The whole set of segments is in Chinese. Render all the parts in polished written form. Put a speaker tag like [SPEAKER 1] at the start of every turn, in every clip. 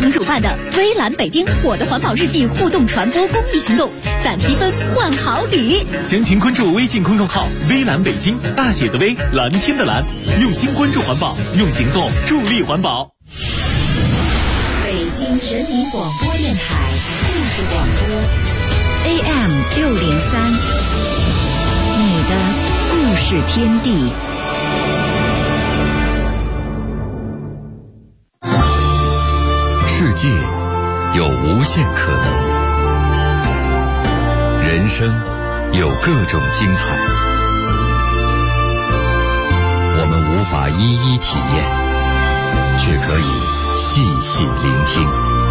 [SPEAKER 1] 同主办的微蓝北京我的环保日记互动传播公益行动，攒积分换好礼。
[SPEAKER 2] 详情关注微信公众号微蓝北京，大写的微，蓝天的蓝，用心关注环保，用行动助力环保。
[SPEAKER 3] 北京人民广播电台故事广播 AM603，你的故事天地。
[SPEAKER 4] 世界有无限可能，人生有各种精彩，我们无法一一体验，却可以细细聆听，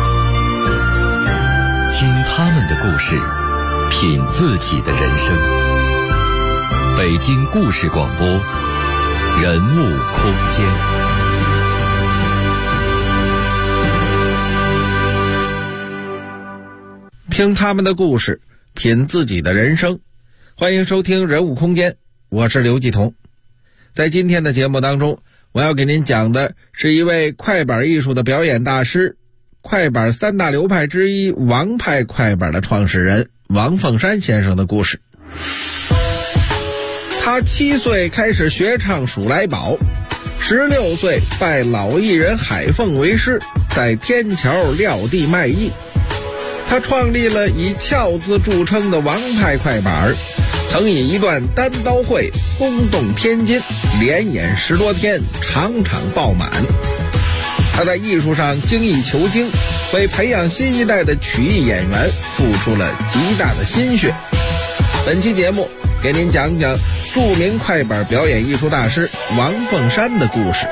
[SPEAKER 4] 听他们的故事，品自己的人生。北京故事广播，人物空间。
[SPEAKER 5] 听他们的故事，品自己的人生。欢迎收听人物空间，我是刘继彤。在今天的节目当中，我要给您讲的是一位快板艺术的表演大师，快板三大流派之一王派快板的创始人王凤山先生的故事。他7岁开始学唱《数来宝》，16岁拜老艺人海凤为师，在天桥撂地卖艺。他创立了以俏字著称的王派快板，曾以一段单刀会轰动天津，连演10多天，场场爆满。他在艺术上精益求精，为培养新一代的曲艺演员付出了极大的心血。本期节目给您讲讲著名快板表演艺术大师王凤山的故事。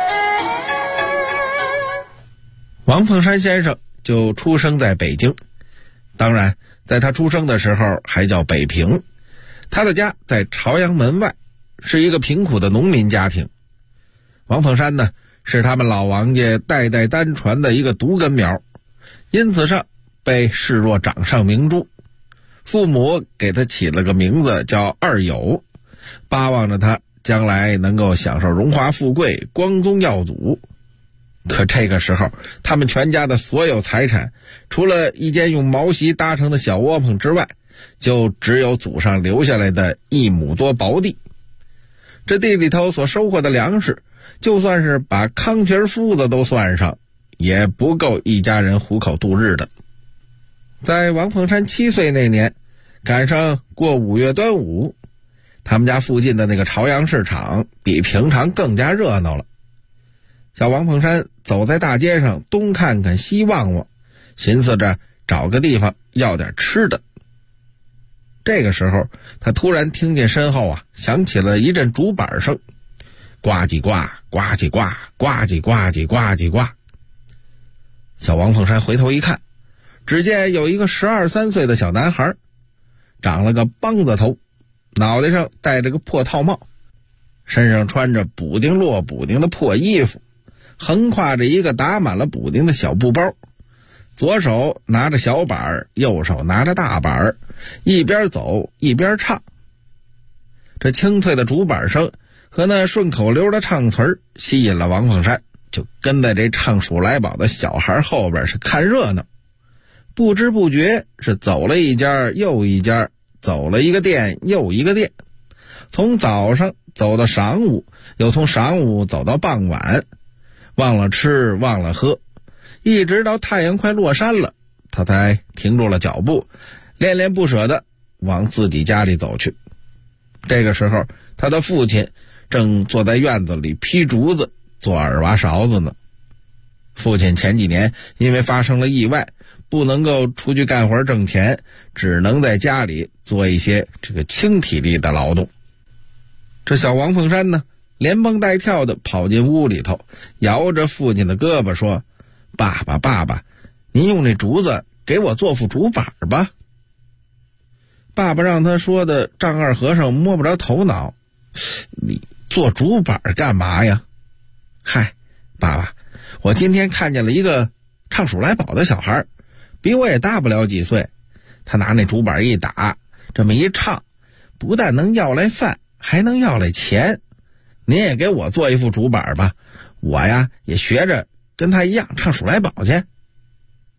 [SPEAKER 5] 王凤山先生就出生在北京，当然在他出生的时候还叫北平。他的家在朝阳门外，是一个贫苦的农民家庭。王凤山呢，是他们老王家代代单传的一个独根苗，因此上被视若掌上明珠。父母给他起了个名字叫二友，巴望着他将来能够享受荣华富贵，光宗耀祖。可这个时候，他们全家的所有财产，除了一间用毛席搭成的小窝棚之外，就只有祖上留下来的1亩多薄地。这地里头所收获的粮食，就算是把糠皮麸子都算上，也不够一家人糊口度日的。在王凤山7岁那年，赶上过5月端午，他们家附近的那个朝阳市场比平常更加热闹了。小王凤山走在大街上，东看看西望望，寻思着找个地方要点吃的。这个时候，他突然听见身后响起了一阵竹板声，呱唧呱，呱唧呱，呱唧呱唧呱唧呱。小王凤山回头一看，只见有一个12、13岁的小男孩，长了个梆子头，脑袋上戴着个破套帽，身上穿着补丁落补丁的破衣服，横挎着一个打满了补丁的小布包，左手拿着小板，右手拿着大板，一边走一边唱。这清脆的竹板声和那顺口溜的唱词儿吸引了王凤山，就跟在这唱数来宝的小孩后边是看热闹。不知不觉是走了一家又一家，走了一个店又一个店，从早上走到晌午，又从晌午走到傍晚，忘了吃忘了喝，一直到太阳快落山了，他才停住了脚步，恋恋不舍地往自己家里走去。这个时候，他的父亲正坐在院子里劈竹子做耳挖勺子呢。父亲前几年因为发生了意外，不能够出去干活挣钱，只能在家里做一些这个轻体力的劳动。这小王凤山呢，连蹦带跳的跑进屋里头，摇着父亲的胳膊说：“爸爸爸爸，您用这竹子给我做副竹板吧。”爸爸让他说的丈二和尚摸不着头脑：“你做竹板干嘛呀？”“嗨，爸爸，我今天看见了一个唱数来宝的小孩，比我也大不了几岁，他拿那竹板一打，这么一唱，不但能要来饭，还能要来钱。您也给我做一副竹板吧，我呀也学着跟他一样唱数来宝去。”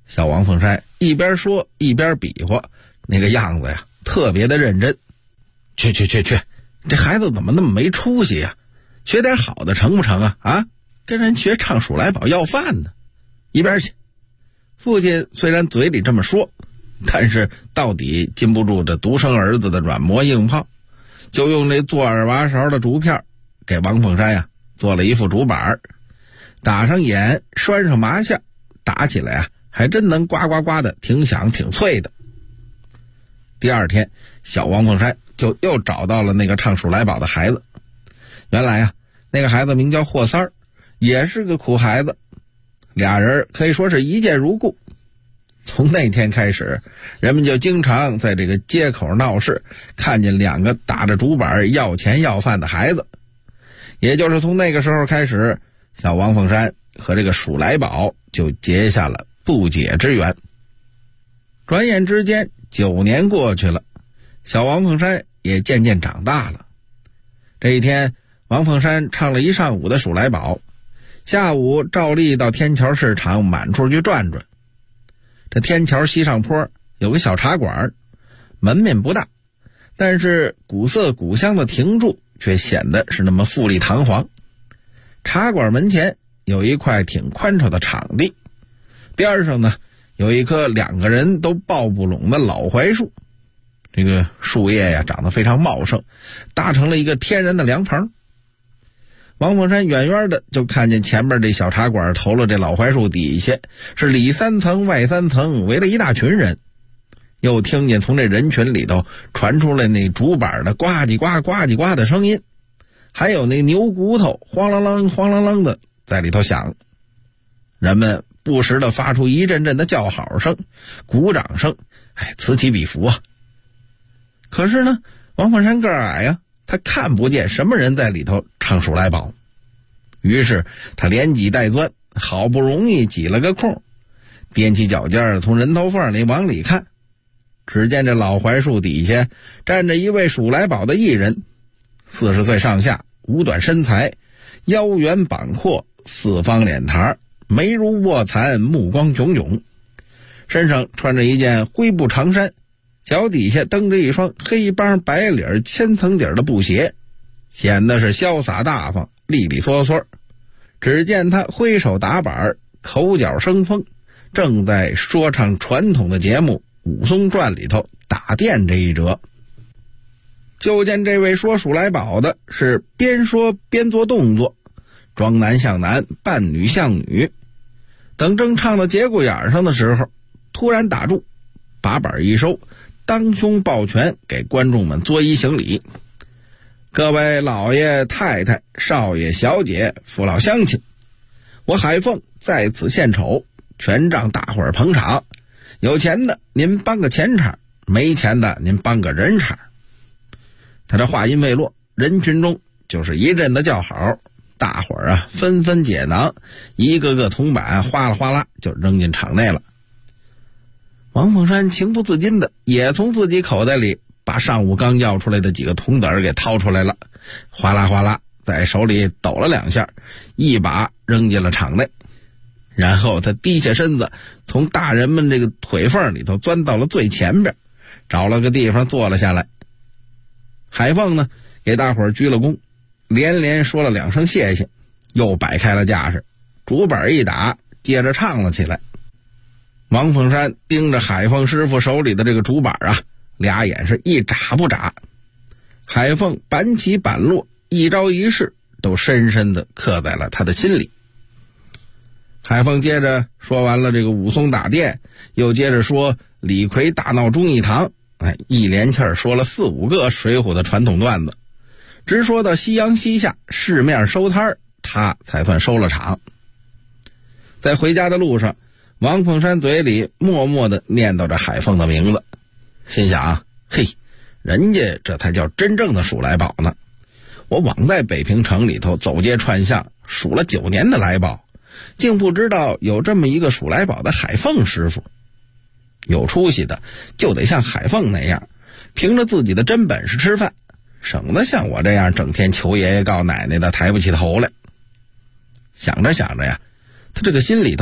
[SPEAKER 5] 小王凤山一边说一边比划，那个样子呀特别的认真。去，这孩子怎么那么没出息呀？学点好的成不成啊？啊，跟人学唱数来宝要饭呢，一边去。父亲虽然嘴里这么说，但是到底禁不住这独生儿子的软磨硬泡，就用那做耳挖勺的竹片给王凤山呀做了一副竹板，打上眼，拴上麻线，打起来啊还真能呱呱呱的，挺响挺脆的。第二天，小王凤山就又找到了那个唱数来宝的孩子。原来啊，那个孩子名叫霍三儿，也是个苦孩子，俩人可以说是一见如故。从那天开始，人们就经常在这个街口闹市看见两个打着竹板要钱要饭的孩子。也就是从那个时候开始，小王凤山和这个数来宝就结下了不解之缘。转眼之间9年过去了，小王凤山也渐渐长大了。这一天，王凤山唱了一上午的数来宝，下午照例到天桥市场满处去转转。这天桥西上坡有个小茶馆，门面不大，但是古色古香的亭柱却显得是那么富丽堂皇。茶馆门前有一块挺宽敞的场地，边上呢有一棵2个人都抱不拢的老槐树，这个树叶呀长得非常茂盛，搭成了一个天然的凉棚。王凤山远远的就看见前面这小茶馆头了这老槐树底下是里3层外3层围了一大群人，又听见从这人群里头传出来那竹板的呱唧呱呱唧呱的声音，还有那牛骨头晃啷啷晃啷啷的在里头响。人们不时的发出一阵阵的叫好声、鼓掌声，此起彼伏啊。可是呢，王凤山个儿矮呀，他看不见什么人在里头唱数来宝。于是他连挤带钻，好不容易挤了个空，踮起脚尖从人头缝里往里看，只见这老槐树底下站着一位数来宝的艺人，40岁上下，五短身材，腰圆膀阔，四方脸膛，眉如卧蚕，目光炯炯，身上穿着一件灰布长衫，脚底下蹬着一双黑帮白领千层底的布鞋，显得是潇洒大方，利利索索。只见他挥手打板，口角生风，正在说唱传统的节目《武松传》里头打电这一折。就见这位说数来宝的是边说边做动作，装男像男，扮女像女。等正唱到节骨眼上的时候，突然打住，把板一收，当胸抱拳给观众们作揖行礼。各位老爷太太、少爷小姐、父老乡亲，我海凤在此献丑，全仗大伙儿捧场，有钱的您帮个钱场，没钱的您帮个人场。他这话音未落，人群中就是一阵的叫好，大伙儿啊纷纷解囊，一个个铜板哗啦哗啦就扔进场内了。王凤山情不自禁的也从自己口袋里把上午刚要出来的几个铜子儿给掏出来了，哗啦哗啦在手里抖了2下，一把扔进了场内。然后他低下身子，从大人们这个腿缝里头钻到了最前边，找了个地方坐了下来。海凤呢给大伙儿鞠了躬，连连说了2声谢谢，又摆开了架势，竹板一打，接着唱了起来。王凤山盯着海凤师傅手里的这个竹板啊，俩眼是一眨不眨。海凤板起板落，一招一式都深深地刻在了他的心里。海凤接着说完了这个武松打店，又接着说李逵大闹忠义堂，一连气儿说了4、5个水浒的传统段子，直说到夕阳西下，市面收摊，他才算收了场。在回家的路上，王凤山嘴里默默地念叨着海凤的名字，心想嘿，人家这才叫真正的数来宝呢。我枉在北平城里头走街串巷数了9年的来宝，竟不知道有这么一个数来宝的海凤师傅。有出息的就得像海凤那样，凭着自己的真本事吃饭，省得像我这样整天求爷爷告奶奶的抬不起头来。想着想着呀，他这个心里头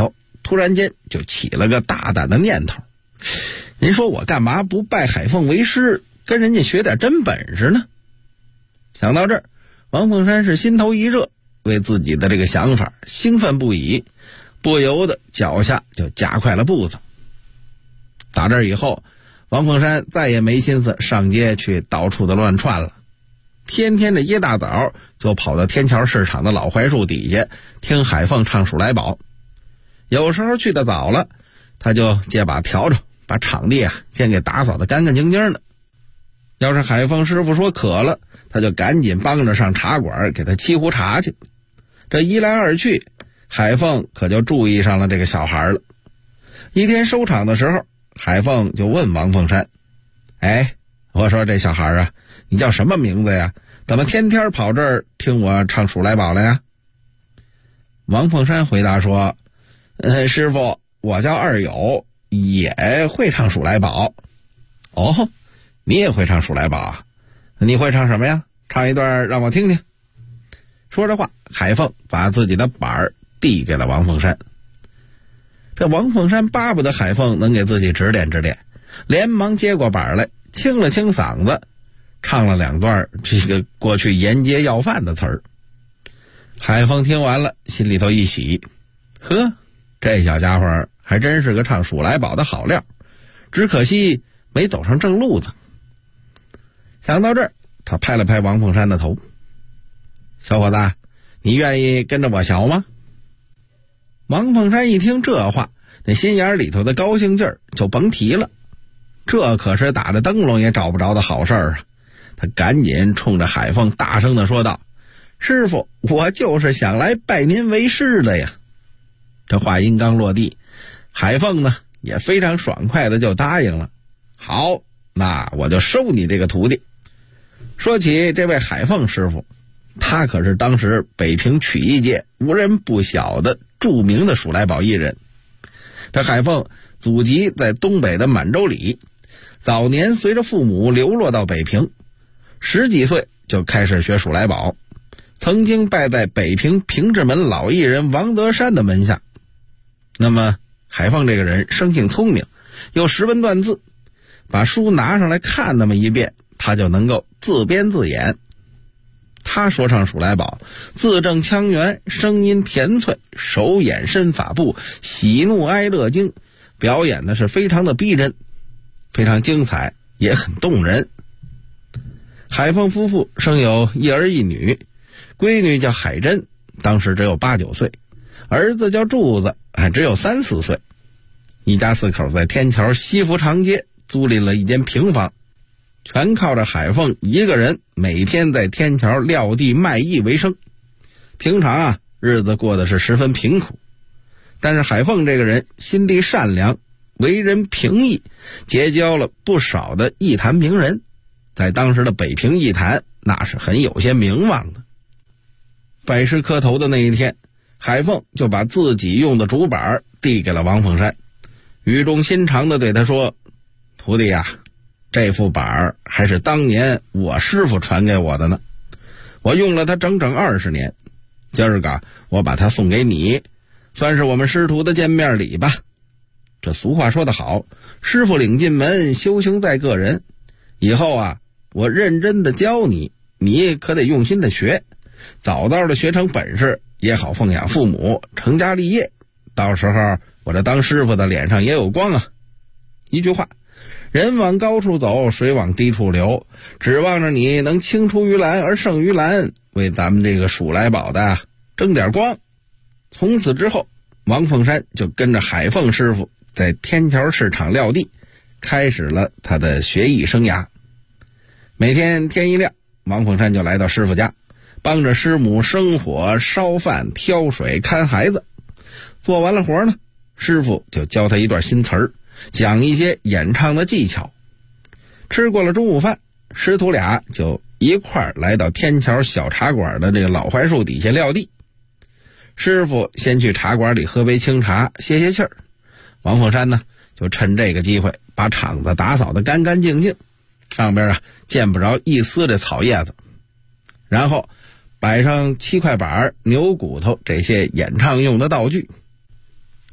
[SPEAKER 5] 突然间就起了个大胆的念头，您说我干嘛不拜海凤为师，跟人家学点真本事呢？想到这儿，王凤山是心头一热，为自己的这个想法兴奋不已，不由得脚下就加快了步子。打这儿以后，王凤山再也没心思上街去到处的乱窜了，天天这一大早就跑到天桥市场的老槐树底下听海凤唱数来宝。有时候去得早了，他就借把笤帚把场地先给打扫得干干净净的。要是海凤师傅说渴了，他就赶紧帮着上茶馆给他沏壶茶去。这一来二去，海凤可就注意上了这个小孩了。一天收场的时候，海凤就问王凤山：我说这小孩你叫什么名字呀？怎么天天跑这儿听我唱数来宝了呀？王凤山回答说：师傅，我叫二友，也会唱数来宝。哦，你也会唱数来宝啊？你会唱什么呀？唱一段让我听听。说着话，海凤把自己的板儿递给了王凤山。这王凤山巴不得海凤能给自己指点指点，连忙接过板来，清了清嗓子，唱了两段这个过去沿街要饭的词儿。海凤听完了，心里头一喜，呵，这小家伙还真是个唱数来宝的好料，只可惜没走上正路子。想到这儿，他拍了拍王凤山的头：小伙子，你愿意跟着我学吗？王凤山一听这话，那心眼里头的高兴劲儿就甭提了，这可是打着灯笼也找不着的好事儿啊！他赶紧冲着海凤大声地说道：师傅，我就是想来拜您为师的呀！这话音刚落地，海凤呢也非常爽快的就答应了。好，那我就收你这个徒弟。说起这位海凤师傅，他可是当时北平曲艺界无人不晓的著名的数来宝艺人。这海凤祖籍在东北的满洲里，早年随着父母流落到北平，10几岁就开始学数来宝，曾经拜在北平平治门老艺人王德山的门下。那么海凤这个人生性聪明，又识文断字，把书拿上来看那么一遍，他就能够自编自演。他说唱数来宝，字正腔圆，声音甜脆，手眼身法步，喜怒哀乐经，表演的是非常的逼真，非常精彩，也很动人。海凤夫妇生有一儿一女，闺女叫海珍，当时只有8、9岁，儿子叫柱子，还只有3、4岁。一家4口在天桥西福长街租赁了一间平房，全靠着海凤一个人每天在天桥撂地卖艺为生。平常日子过得是十分贫苦，但是海凤这个人心地善良，为人平易，结交了不少的艺坛名人，在当时的北平艺坛那是很有些名望的。拜师磕头的那一天，海凤就把自己用的竹板递给了王凤山，语重心长地对他说：徒弟呀，这副板还是当年我师傅传给我的呢，我用了它整整20年，今儿个我把它送给你，算是我们师徒的见面礼吧。这俗话说得好，师傅领进门，修行在个人。以后我认真的教你，你可得用心的学，早早的学成本事，也好奉养父母，成家立业，到时候我这当师傅的脸上也有光啊。一句话，人往高处走，水往低处流，指望着你能青出于蓝而胜于蓝，为咱们这个数来宝的争点光。从此之后，王凤山就跟着海凤师傅在天桥市场撂地，开始了他的学艺生涯。每天天一亮，王凤山就来到师傅家，帮着师母生火、烧饭、挑水、看孩子。做完了活呢，师傅就教他一段新词儿，讲一些演唱的技巧。吃过了中午饭，师徒俩就一块儿来到天桥小茶馆的这个老槐树底下撂地。师傅先去茶馆里喝杯清茶歇歇气儿，王凤山呢就趁这个机会把场子打扫得干干净净，上边见不着一丝的草叶子，然后摆上7块板、牛骨头这些演唱用的道具。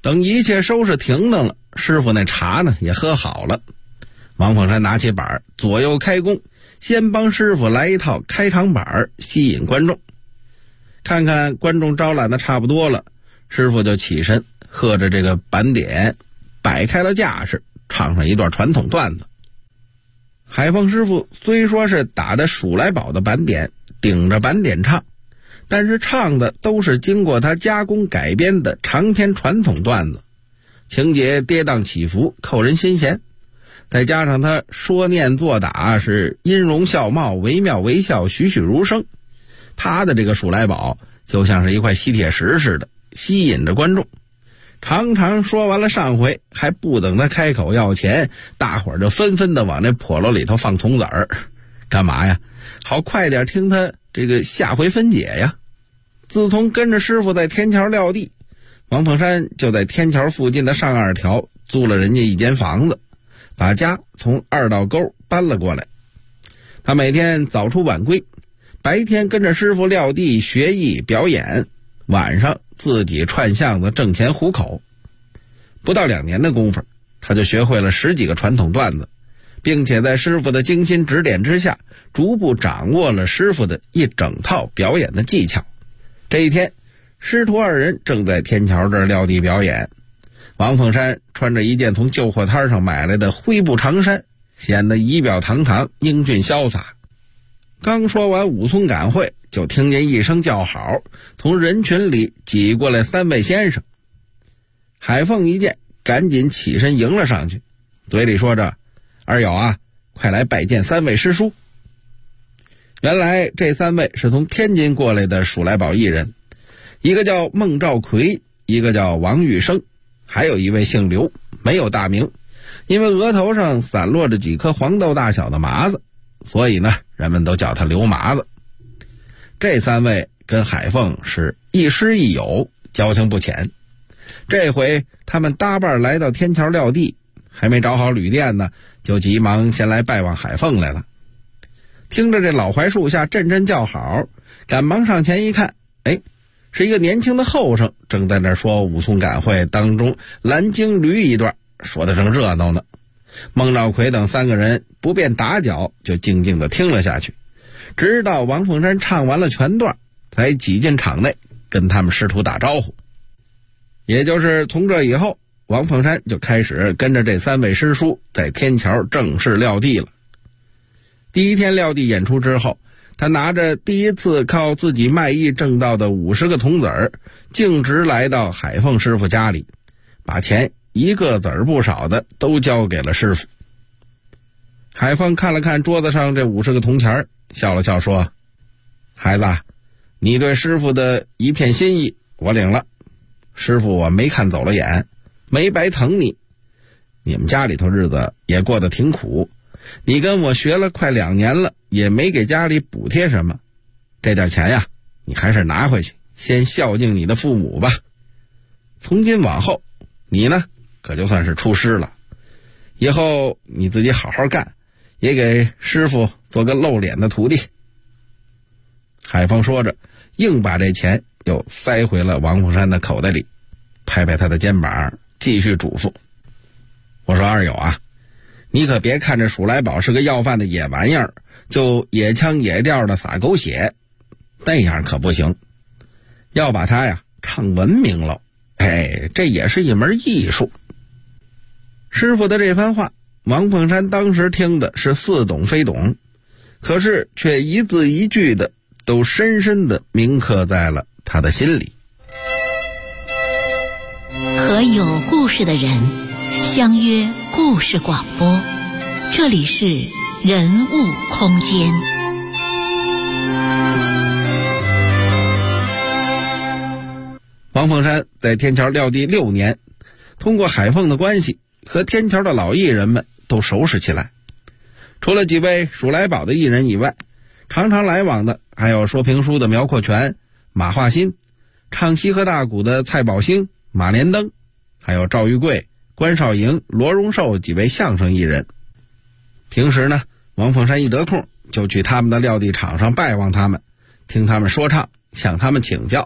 [SPEAKER 5] 等一切收拾停当了，师傅那茶呢也喝好了。王凤山拿起板左右开弓，先帮师傅来一套开场板，吸引观众。看看观众招揽的差不多了，师傅就起身喝着这个板点，摆开了架势，唱上一段传统段子。海凤师傅虽说是打的数来宝的板点，顶着板点唱，但是唱的都是经过他加工改编的长篇传统段子，情节跌宕起伏，扣人心弦。再加上他说念做打是音容笑貌，惟妙惟肖，栩栩如生，他的这个数来宝就像是一块吸铁石似的，吸引着观众。常常说完了上回，还不等他开口要钱，大伙儿就纷纷的往那笸箩里头放铜子儿，干嘛呀？好快点听他这个下回分解呀。自从跟着师傅在天桥撂地，王凤山就在天桥附近的上二条租了人家一间房子，把家从二道沟搬了过来。他每天早出晚归，白天跟着师傅撂地学艺表演，晚上自己串巷子挣钱糊口。不到2年的功夫，他就学会了10几个传统段子，并且在师傅的精心指点之下，逐步掌握了师傅的一整套表演的技巧。这一天，师徒2人正在天桥这儿撂地表演。王凤山穿着一件从旧货摊上买来的灰布长衫，显得仪表堂堂，英俊潇洒。刚说完武松赶会，就听见一声叫好，从人群里挤过来3位先生。海凤一见，赶紧起身迎了上去，嘴里说着：“二友啊，快来拜见3位师叔。”原来这3位是从天津过来的数来宝艺人，一个叫孟兆奎，一个叫王玉生，还有一位姓刘，没有大名，因为额头上散落着几颗黄豆大小的麻子，所以呢，人们都叫他刘麻子。这3位跟海凤是亦师亦友，交情不浅。这回他们搭伴来到天桥撂地，还没找好旅店呢，就急忙先来拜望海凤来了。听着这老槐树下阵阵叫好，赶忙上前一看，是一个年轻的后生，正在那说武松赶会当中蓝鲸驴一段，说得正热闹呢。孟兆奎等3个人不便打搅，就静静地听了下去，直到王凤山唱完了全段，才挤进场内跟他们师徒打招呼。也就是从这以后，王凤山就开始跟着这3位师叔在天桥正式撂地了。第一天撂地演出之后，他拿着第一次靠自己卖艺挣到的50个铜子儿，径直来到海凤师傅家里，把钱一个子儿不少的都交给了师傅。海凤看了看桌子上这50个铜钱，笑了笑说：“孩子，你对师傅的一片心意我领了，师傅我没看走了眼，没白疼你。你们家里头日子也过得挺苦，你跟我学了快2年了，也没给家里补贴什么，这点钱呀，你还是拿回去，先孝敬你的父母吧。从今往后，你呢，可就算是出师了，以后你自己好好干，也给师傅做个露脸的徒弟。”海凤说着，硬把这钱又塞回了王凤山的口袋里，拍拍他的肩膀，继续嘱咐：“我说二友啊，你可别看这数来宝是个要饭的野玩意儿，就野腔野调的撒狗血，那样可不行，要把它呀唱文明了，这也是一门艺术。”师傅的这番话，王凤山当时听的是似懂非懂，可是却一字一句的都深深的铭刻在了他的心里。
[SPEAKER 1] 和有故事的人相约故事广播，这里是人物空间。
[SPEAKER 5] 王凤山在天桥撂地6年，通过海凤的关系，和天桥的老艺人们都熟识起来。除了几位数来宝的艺人以外，常常来往的还有说评书的苗阔全、马化新，唱西河大鼓的蔡宝兴、马连登，还有赵玉贵、关少营、罗荣寿几位相声艺人。平时呢，王凤山一得空就去他们的撂地场上拜望他们，听他们说唱，向他们请教，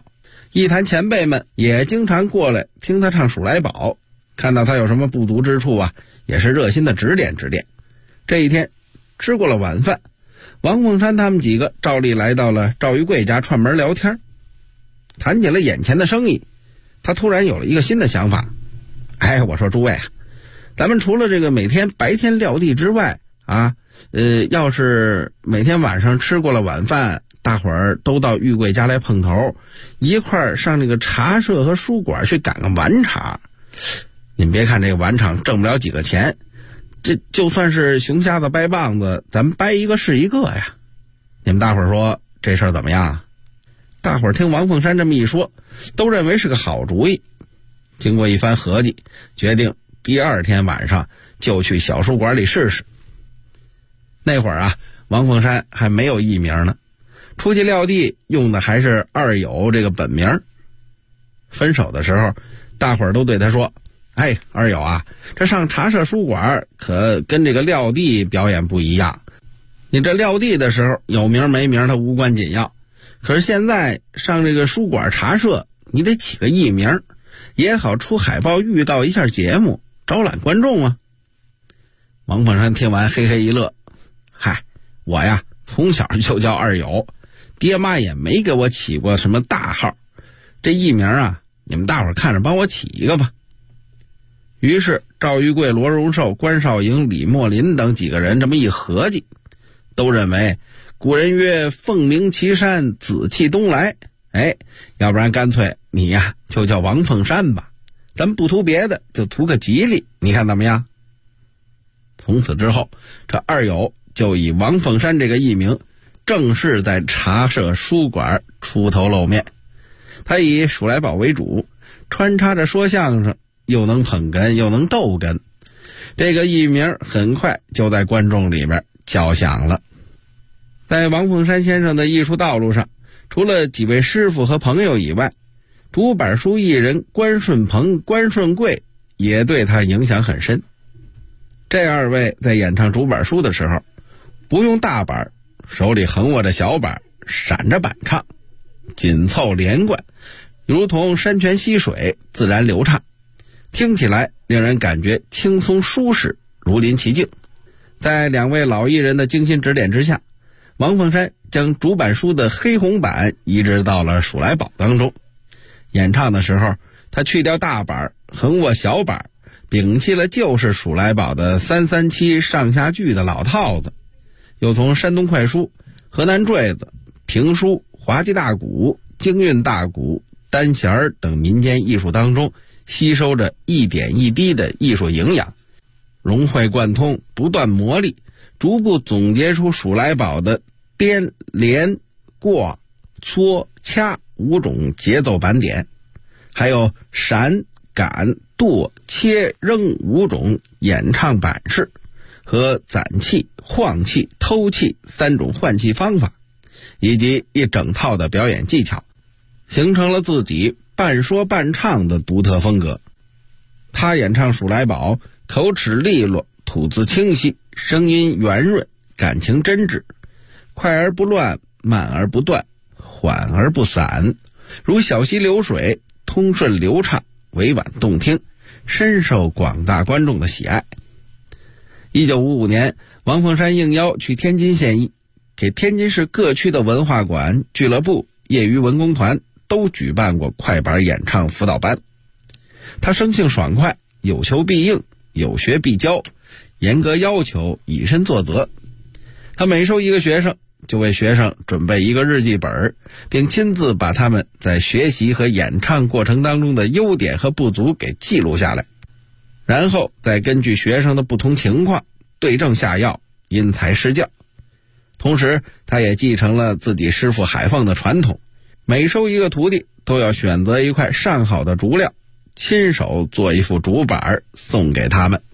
[SPEAKER 5] 艺坛前辈们也经常过来听他唱《数来宝》，看到他有什么不足之处啊，也是热心的指点指点。这一天吃过了晚饭，王凤山他们几个照例来到了赵玉贵家串门聊天，谈起了眼前的生意。他突然有了一个新的想法，我说诸位啊，咱们除了这个每天白天撂地之外啊，要是每天晚上吃过了晚饭，大伙儿都到玉贵家来碰头，一块儿上这个茶社和书馆去赶个晚场。您别看这个晚场挣不了几个钱，这就算是熊瞎子掰棒子，咱们掰一个是一个呀。你们大伙儿说这事儿怎么样啊？大伙儿听王凤山这么一说，都认为是个好主意。经过一番合计，决定第二天晚上就去小书馆里试试。那会儿啊，王凤山还没有艺名呢，出去撂地用的还是二友这个本名。分手的时候，大伙儿都对他说，二友啊，这上茶社书馆可跟这个撂地表演不一样。你这撂地的时候有名没名它无关紧要，可是现在上这个书馆茶社，你得起个艺名，也好出海报预告一下节目，招揽观众啊。王凤山听完嘿嘿一乐，我呀从小就叫二友，爹妈也没给我起过什么大号，这艺名啊，你们大伙儿看着帮我起一个吧。于是赵玉贵、罗荣寿、关少营、李墨林等几个人这么一合计，都认为古人曰凤鸣岐山，紫气东来，要不然干脆你呀就叫王凤山吧，咱不图别的，就图个吉利，你看怎么样？从此之后，这二友就以王凤山这个艺名正式在茶社书馆出头露面。他以数来宝为主，穿插着说相声，又能捧哏又能逗哏，这个艺名很快就在观众里面叫响了。在王凤山先生的艺术道路上，除了几位师傅和朋友以外，竹板书艺人关顺鹏、关顺贵也对他影响很深。这二位在演唱竹板书的时候，不用大板，手里横握着小板，闪着板唱，紧凑连贯，如同山泉溪水，自然流畅，听起来令人感觉轻松舒适，如临其境。在两位老艺人的精心指点之下，王凤山将竹板书的黑红板移植到了数来宝当中。演唱的时候，他去掉大板，横握小板，摒弃了旧式数来宝的3-3-7上下句的老套子，又从山东快书、河南坠子、评书、滑稽大鼓、京韵大鼓、单弦等民间艺术当中吸收着一点一滴的艺术营养，融会贯通，不断磨砺，逐步总结出数来宝的颠、连、过、搓、掐5种节奏板点，还有闪、赶、跺、切、扔5种演唱板式，和攒气、晃气、偷气3种换气方法，以及一整套的表演技巧，形成了自己半说半唱的独特风格。他演唱数来宝，口齿利落，吐字清晰，声音圆润，感情真挚，快而不乱，慢而不断，缓而不散，如小溪流水，通顺流畅，委婉动听，深受广大观众的喜爱。1955年，王凤山应邀去天津献艺，给天津市各区的文化馆、俱乐部、业余文工团都举办过快板演唱辅导班。他生性爽快，有求必应，有学必教，严格要求，以身作则。他每收一个学生，就为学生准备一个日记本，并亲自把他们在学习和演唱过程当中的优点和不足给记录下来，然后再根据学生的不同情况对症下药，因材施教。同时他也继承了自己师傅海凤的传统，每收一个徒弟都要选择一块上好的竹料，亲手做一副竹板送给他们。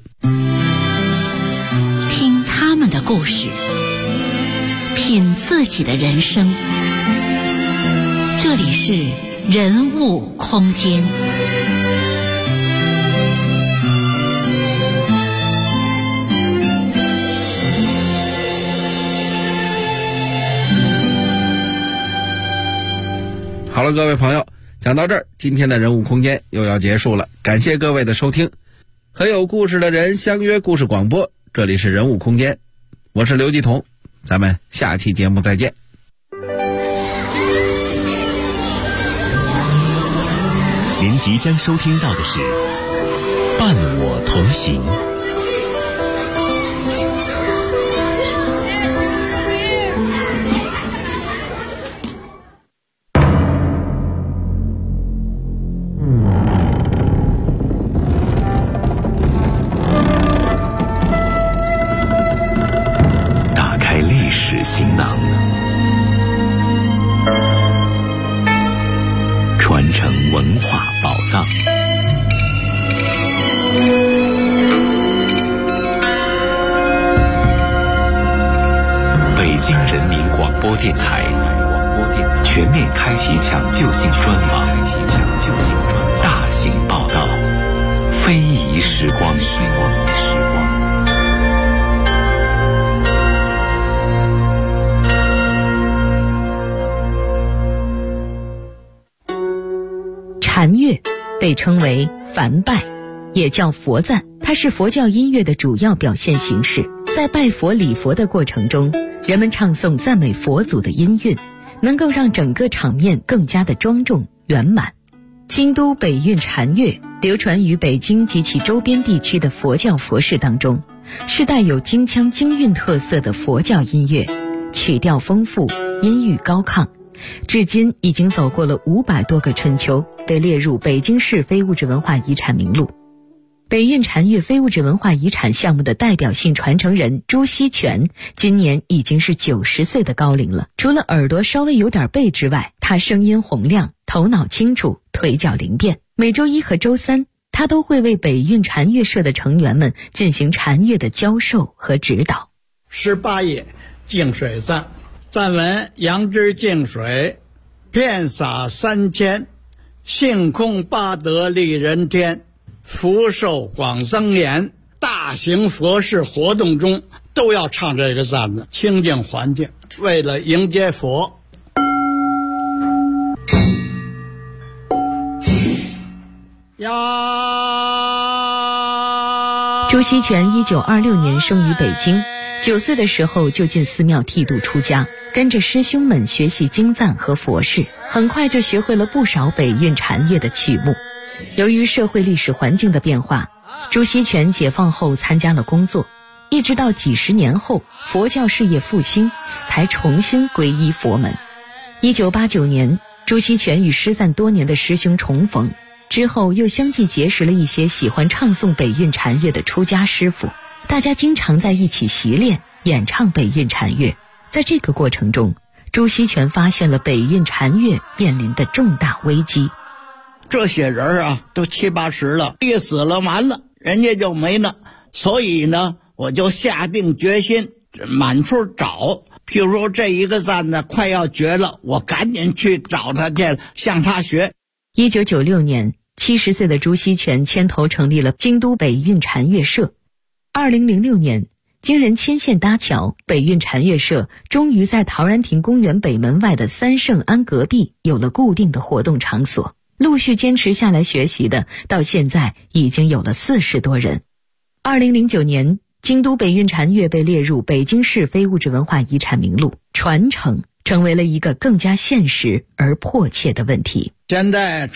[SPEAKER 1] 听他们的故事，品自己的人生。这里是人物空间。
[SPEAKER 5] 好了，各位朋友， 讲到这儿，今天的人物空间又要结束了，感谢各位的收听。和有故事的人相约故事广播，这里是人物空间，我是刘继彤，咱们下期节目再见。
[SPEAKER 2] 您即将收听到的是伴我同行。打开历史行囊，传承文化宝藏。北京人民广播电台全面开启抢救性专访，大型报道，非遗时光。
[SPEAKER 1] 禅乐被称为梵拜，也叫佛赞，它是佛教音乐的主要表现形式。在拜佛礼佛的过程中，人们唱诵赞美佛祖的音韵，能够让整个场面更加的庄重圆满。京都北韵禅乐流传于北京及其周边地区的佛教佛事当中，是带有京腔京韵特色的佛教音乐，曲调丰富，音域高亢，至今已经走过了500多个春秋，被列入北京市非物质文化遗产名录。北韵禅乐非物质文化遗产项目的代表性传承人朱锡全今年已经是90岁的高龄了。除了耳朵稍微有点背之外，他声音洪亮，头脑清楚，腿脚灵便。每周一和周三，他都会为北韵禅乐社的成员们进行禅乐的教授和指导。
[SPEAKER 6] 18页净水赞，赞文：杨枝净水，遍洒3000，性空八德利人天，福寿广增延。大型佛事活动中都要唱这个赞的，清净环境，为了迎接佛。
[SPEAKER 1] 朱锡全1926年生于北京，9岁的时候就进寺庙剃度出家，跟着师兄们学习经赞和佛事，很快就学会了不少北韵禅乐的曲目。由于社会历史环境的变化，朱锡全解放后参加了工作，一直到几十年后佛教事业复兴，才重新皈依佛门。1989年，朱锡全与失散多年的师兄重逢，之后又相继结识了一些喜欢唱诵北韵禅乐的出家师傅，大家经常在一起习练演唱北韵禅乐。在这个过程中，朱锡全发现了北韵禅乐面临的重大危机。
[SPEAKER 6] 这些人啊，都70、80了，一死了完了，人家就没了。所以呢，我就下定决心满处找。譬如说这一个赞呢快要绝了，我赶紧去找他去，向他学。
[SPEAKER 1] 1996年，70岁的朱锡全牵头成立了京都北韵禅乐社。2006年，经人牵线搭桥，北韵禅乐社终于在陶然亭公园北门外的三圣庵隔壁有了固定的活动场所。陆续坚持下来学习的，到现在已经有了40多人。2009年，京都北韵禅乐被列入北京市非物质文化遗产名录，传承成为了一个更加现实而迫切的问题。
[SPEAKER 6] 现在